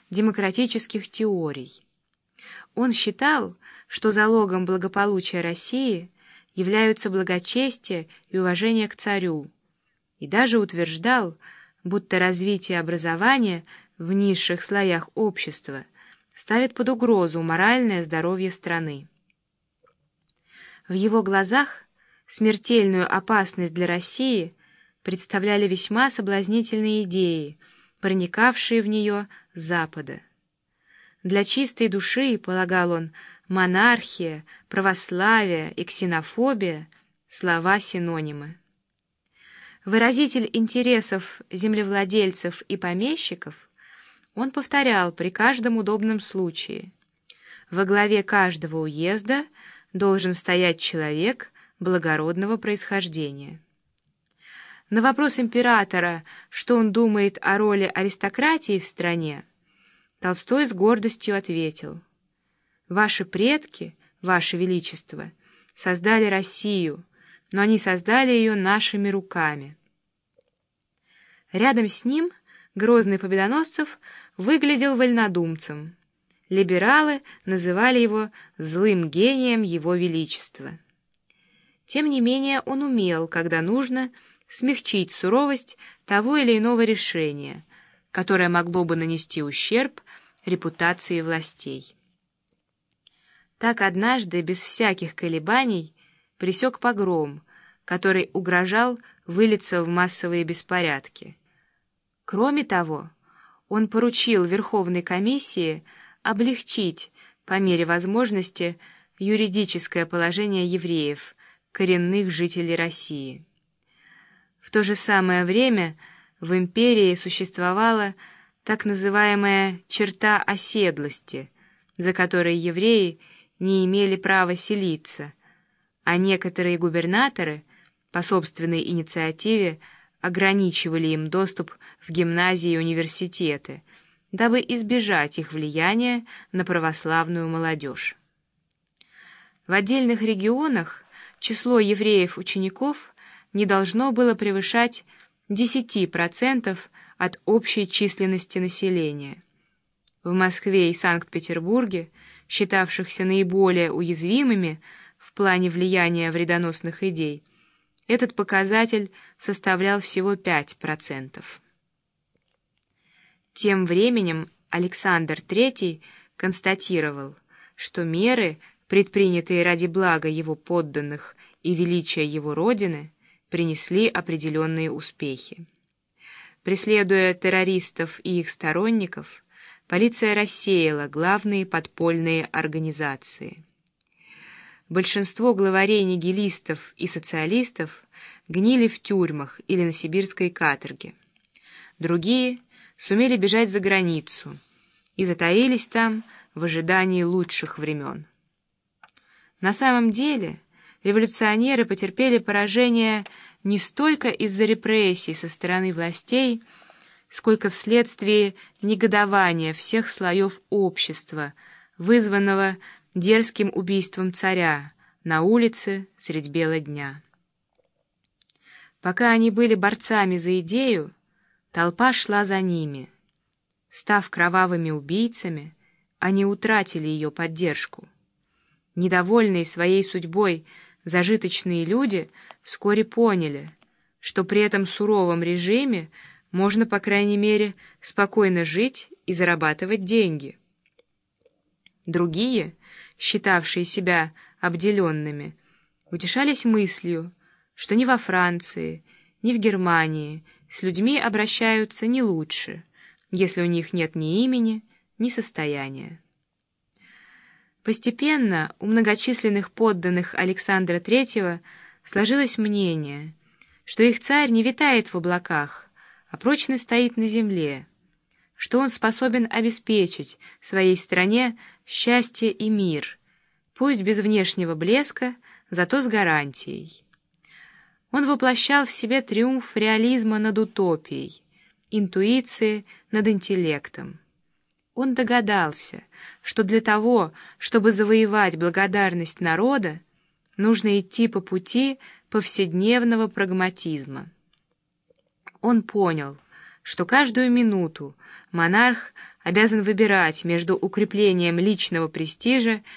демократических теорий. Он считал, что залогом благополучия России являются благочестие и уважение к царю, и даже утверждал, будто развитие образования в низших слоях общества ставит под угрозу моральное здоровье страны. В его глазах смертельную опасность для России представляли весьма соблазнительные идеи, проникавшие в нее с Запада. Для чистой души, полагал он, монархия, православие и ксенофобия — слова-синонимы. Выразитель интересов землевладельцев и помещиков, он повторял при каждом удобном случае: во главе каждого уезда должен стоять человек благородного происхождения. На вопрос императора, что он думает о роли аристократии в стране, Толстой с гордостью ответил: «Ваши предки, Ваше Величество, создали Россию, но они создали ее нашими руками». Рядом с ним грозный Победоносцев выглядел вольнодумцем. Либералы называли его злым гением Его Величества. Тем не менее он умел, когда нужно, смягчить суровость того или иного решения, которое могло бы нанести ущерб репутации властей. Так однажды, без всяких колебаний, пресек погром, который угрожал вылиться в массовые беспорядки. Кроме того, он поручил Верховной комиссии облегчить, по мере возможности, юридическое положение евреев, коренных жителей России. В то же самое время в империи существовала так называемая черта оседлости, за которой евреи не имели права селиться, а некоторые губернаторы по собственной инициативе ограничивали им доступ в гимназии и университеты, дабы избежать их влияния на православную молодежь. В отдельных регионах число евреев-учеников не должно было превышать 10% от общей численности населения. В Москве и Санкт-Петербурге, считавшихся наиболее уязвимыми в плане влияния вредоносных идей, этот показатель составлял всего 5%. Тем временем Александр III констатировал, что меры, предпринятые ради блага его подданных и величия его родины, принесли определенные успехи. Преследуя террористов и их сторонников, полиция рассеяла главные подпольные организации. Большинство главарей нигилистов и социалистов гнили в тюрьмах или на сибирской каторге. Другие сумели бежать за границу и затаились там в ожидании лучших времен. На самом деле революционеры потерпели поражение не столько из-за репрессий со стороны властей, сколько вследствие негодования всех слоев общества, вызванного дерзким убийством царя на улице средь бела дня. Пока они были борцами за идею, толпа шла за ними. Став кровавыми убийцами, они утратили ее поддержку. Недовольные своей судьбой зажиточные люди вскоре поняли, что при этом суровом режиме можно, по крайней мере, спокойно жить и зарабатывать деньги. Другие, считавшие себя обделенными, утешались мыслью, что ни во Франции, ни в Германии с людьми обращаются не лучше, если у них нет ни имени, ни состояния. Постепенно у многочисленных подданных Александра III сложилось мнение, что их царь не витает в облаках, а прочно стоит на земле, что он способен обеспечить своей стране счастье и мир, пусть без внешнего блеска, зато с гарантией. Он воплощал в себе триумф реализма над утопией, интуиции над интеллектом. Он догадался, что для того, чтобы завоевать благодарность народа, нужно идти по пути повседневного прагматизма. Он понял, что каждую минуту монарх обязан выбирать между укреплением личного престижа